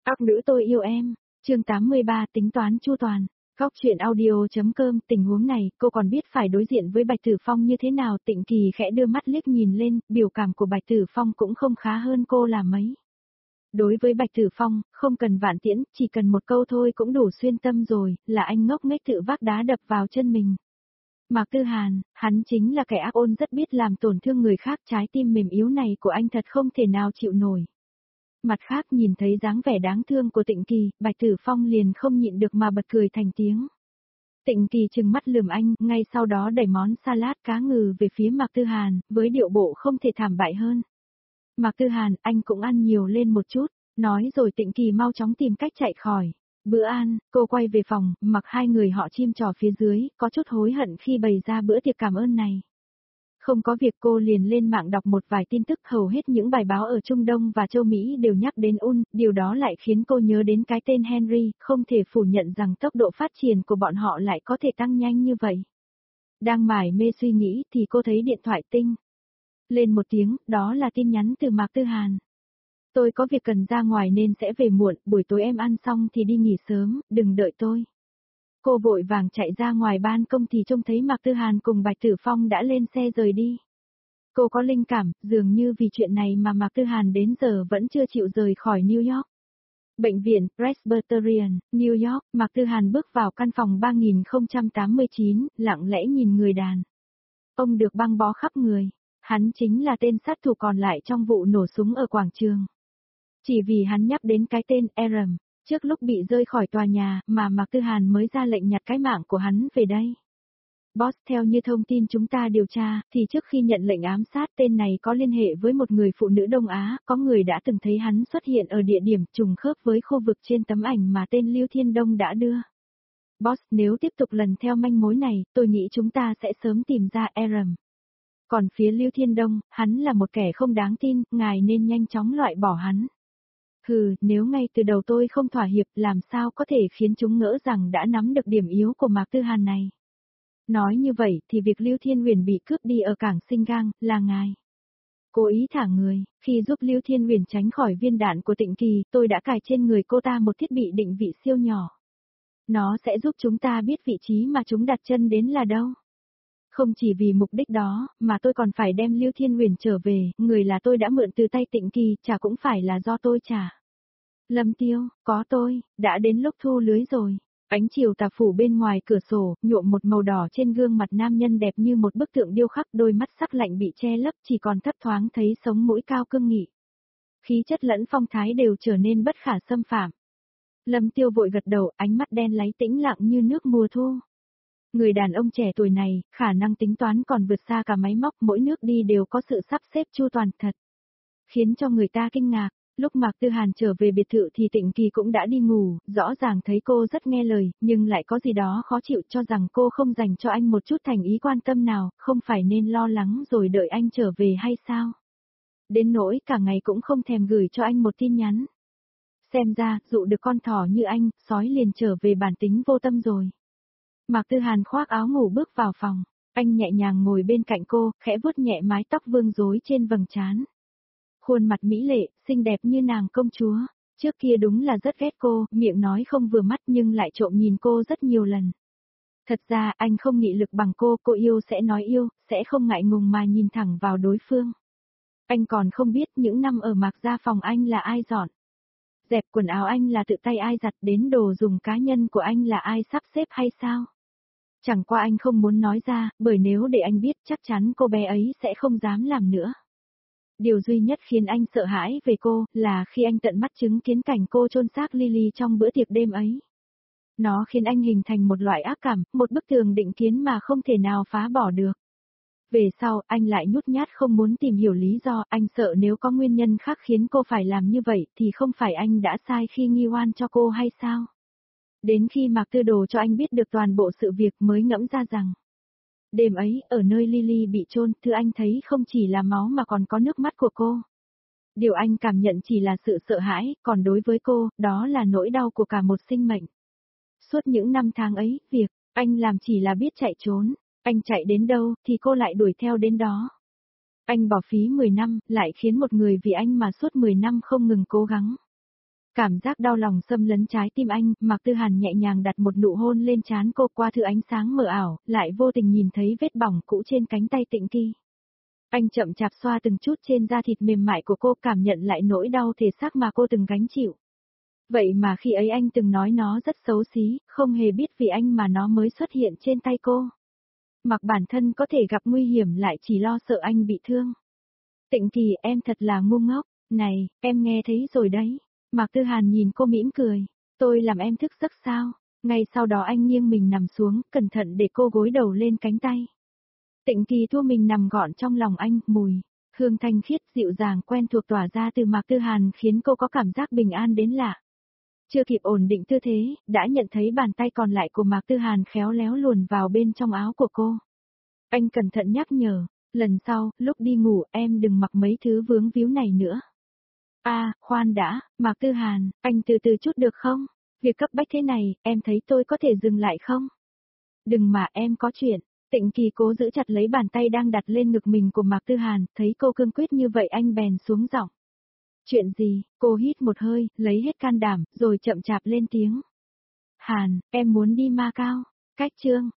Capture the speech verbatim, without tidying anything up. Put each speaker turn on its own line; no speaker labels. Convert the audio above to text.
Các nữ tôi yêu em, chương tám mươi ba tính toán chu toàn. Góc chuyện audio.com tình huống này, cô còn biết phải đối diện với Bạch Tử Phong như thế nào. Tịnh Kỳ khẽ đưa mắt liếc nhìn lên, biểu cảm của Bạch Tử Phong cũng không khá hơn cô là mấy. Đối với Bạch Tử Phong, không cần vạn tiễn, chỉ cần một câu thôi cũng đủ xuyên tâm rồi, là anh ngốc nghếch tự vác đá đập vào chân mình. Mạc Tư Hàn, hắn chính là kẻ ác ôn rất biết làm tổn thương người khác, trái tim mềm yếu này của anh thật không thể nào chịu nổi. Mặt khác nhìn thấy dáng vẻ đáng thương của Tịnh Kỳ, Bạch Tử Phong liền không nhịn được mà bật cười thành tiếng. Tịnh Kỳ trừng mắt lườm anh, ngay sau đó đẩy món salad cá ngừ về phía Mạc Tư Hàn, với điệu bộ không thể thảm bại hơn. Mạc Tư Hàn, anh cũng ăn nhiều lên một chút, nói rồi Tịnh Kỳ mau chóng tìm cách chạy khỏi. Bữa ăn, cô quay về phòng, mặc hai người họ chim trò phía dưới, có chút hối hận khi bày ra bữa tiệc cảm ơn này. Không có việc cô liền lên mạng đọc một vài tin tức, hầu hết những bài báo ở Trung Đông và châu Mỹ đều nhắc đến Un, điều đó lại khiến cô nhớ đến cái tên Henry, không thể phủ nhận rằng tốc độ phát triển của bọn họ lại có thể tăng nhanh như vậy. Đang mải mê suy nghĩ thì cô thấy điện thoại tinh lên một tiếng, đó là tin nhắn từ Mạc Tư Hàn. Tôi có việc cần ra ngoài nên sẽ về muộn, buổi tối em ăn xong thì đi nghỉ sớm, đừng đợi tôi. Cô vội vàng chạy ra ngoài ban công thì trông thấy Mạc Tư Hàn cùng Bạch Tử Phong đã lên xe rời đi. Cô có linh cảm, dường như vì chuyện này mà Mạc Tư Hàn đến giờ vẫn chưa chịu rời khỏi New York. Bệnh viện Presbyterian, New York, Mạc Tư Hàn bước vào căn phòng ba nghìn không trăm tám mươi chín, lặng lẽ nhìn người đàn ông được băng bó khắp người. Hắn chính là tên sát thủ còn lại trong vụ nổ súng ở quảng trường. Chỉ vì hắn nhắc đến cái tên Aram, trước lúc bị rơi khỏi tòa nhà mà Mạc Tư Hàn mới ra lệnh nhặt cái mạng của hắn về đây. Boss, theo như thông tin chúng ta điều tra, thì trước khi nhận lệnh ám sát tên này có liên hệ với một người phụ nữ Đông Á, có người đã từng thấy hắn xuất hiện ở địa điểm trùng khớp với khu vực trên tấm ảnh mà tên Lưu Thiên Đông đã đưa. Boss, nếu tiếp tục lần theo manh mối này, tôi nghĩ chúng ta sẽ sớm tìm ra Aram. Còn phía Lưu Thiên Đông, hắn là một kẻ không đáng tin, ngài nên nhanh chóng loại bỏ hắn. Hừ, nếu ngay từ đầu tôi không thỏa hiệp, làm sao có thể khiến chúng ngỡ rằng đã nắm được điểm yếu của Mạc Tư Hàn này. Nói như vậy thì việc Lưu Thiên Huyền bị cướp đi ở cảng Singang là ngài cố ý thả người. Khi giúp Lưu Thiên Huyền tránh khỏi viên đạn của Tịnh Kỳ, tôi đã cài trên người cô ta một thiết bị định vị siêu nhỏ. Nó sẽ giúp chúng ta biết vị trí mà chúng đặt chân đến là đâu. Không chỉ vì mục đích đó, mà tôi còn phải đem Lưu Thiên Huyền trở về, người là tôi đã mượn từ tay Tịnh Kỳ, chả cũng phải là do tôi trả. Lâm Tiêu, có tôi, đã đến lúc thu lưới rồi. Ánh chiều tà phủ bên ngoài cửa sổ, nhuộm một màu đỏ trên gương mặt nam nhân đẹp như một bức tượng điêu khắc, đôi mắt sắc lạnh bị che lấp, chỉ còn thấp thoáng thấy sống mũi cao cương nghị. Khí chất lẫn phong thái đều trở nên bất khả xâm phạm. Lâm Tiêu vội gật đầu, ánh mắt đen láy tĩnh lặng như nước mùa thu. Người đàn ông trẻ tuổi này, khả năng tính toán còn vượt xa cả máy móc, mỗi nước đi đều có sự sắp xếp chu toàn thật. Khiến cho người ta kinh ngạc, lúc Mạc Tư Hàn trở về biệt thự thì Tịnh Kỳ cũng đã đi ngủ, rõ ràng thấy cô rất nghe lời, nhưng lại có gì đó khó chịu cho rằng cô không dành cho anh một chút thành ý quan tâm nào, không phải nên lo lắng rồi đợi anh trở về hay sao? Đến nỗi cả ngày cũng không thèm gửi cho anh một tin nhắn. Xem ra, dụ được con thỏ như anh, sói liền trở về bản tính vô tâm rồi. Mạc Tư Hàn khoác áo ngủ bước vào phòng, anh nhẹ nhàng ngồi bên cạnh cô, khẽ vuốt nhẹ mái tóc vương rối trên vầng trán. Khuôn mặt mỹ lệ, xinh đẹp như nàng công chúa, trước kia đúng là rất ghét cô, miệng nói không vừa mắt nhưng lại trộm nhìn cô rất nhiều lần. Thật ra anh không nghị lực bằng cô, cô yêu sẽ nói yêu, sẽ không ngại ngùng mà nhìn thẳng vào đối phương. Anh còn không biết những năm ở Mạc gia phòng anh là ai dọn. Dẹp quần áo anh là tự tay ai giặt, đến đồ dùng cá nhân của anh là ai sắp xếp hay sao? Chẳng qua anh không muốn nói ra, bởi nếu để anh biết chắc chắn cô bé ấy sẽ không dám làm nữa. Điều duy nhất khiến anh sợ hãi về cô, là khi anh tận mắt chứng kiến cảnh cô chôn xác Lily trong bữa tiệc đêm ấy. Nó khiến anh hình thành một loại ác cảm, một bức tường định kiến mà không thể nào phá bỏ được. Về sau, anh lại nhút nhát không muốn tìm hiểu lý do, anh sợ nếu có nguyên nhân khác khiến cô phải làm như vậy, thì không phải anh đã sai khi nghi oan cho cô hay sao? Đến khi Mạc Tư Đồ cho anh biết được toàn bộ sự việc mới ngẫm ra rằng, đêm ấy, ở nơi Lily bị chôn, thứ anh thấy không chỉ là máu mà còn có nước mắt của cô. Điều anh cảm nhận chỉ là sự sợ hãi, còn đối với cô, đó là nỗi đau của cả một sinh mệnh. Suốt những năm tháng ấy, việc anh làm chỉ là biết chạy trốn, anh chạy đến đâu thì cô lại đuổi theo đến đó. Anh bỏ phí mười năm, lại khiến một người vì anh mà suốt mười năm không ngừng cố gắng. Cảm giác đau lòng xâm lấn trái tim anh, Mạc Tư Hàn nhẹ nhàng đặt một nụ hôn lên trán cô qua thứ ánh sáng mờ ảo, lại vô tình nhìn thấy vết bỏng cũ trên cánh tay Tịnh Kỳ. Anh chậm chạp xoa từng chút trên da thịt mềm mại của cô, cảm nhận lại nỗi đau thể xác mà cô từng gánh chịu. Vậy mà khi ấy anh từng nói nó rất xấu xí, không hề biết vì anh mà nó mới xuất hiện trên tay cô. Mặc bản thân có thể gặp nguy hiểm lại chỉ lo sợ anh bị thương. Tịnh Kỳ, em thật là ngu ngốc, này, em nghe thấy rồi đấy. Mạc Tư Hàn nhìn cô mỉm cười, tôi làm em thức giấc sao? Ngay sau đó anh nghiêng mình nằm xuống, cẩn thận để cô gối đầu lên cánh tay. Tịnh Kỳ thua mình nằm gọn trong lòng anh, mùi, hương thanh khiết dịu dàng quen thuộc tỏa ra từ Mạc Tư Hàn khiến cô có cảm giác bình an đến lạ. Chưa kịp ổn định tư thế, đã nhận thấy bàn tay còn lại của Mạc Tư Hàn khéo léo luồn vào bên trong áo của cô. Anh cẩn thận nhắc nhở, lần sau, lúc đi ngủ em đừng mặc mấy thứ vướng víu này nữa. À, khoan đã, Mạc Tư Hàn, anh từ từ chút được không? Việc cấp bách thế này, em thấy tôi có thể dừng lại không? Đừng mà, em có chuyện. Tịnh Kỳ cố giữ chặt lấy bàn tay đang đặt lên ngực mình của Mạc Tư Hàn, thấy cô cương quyết như vậy anh bèn xuống giọng. Chuyện gì? Cô hít một hơi, lấy hết can đảm, rồi chậm chạp lên tiếng. Hàn, em muốn đi Macao. Cách chương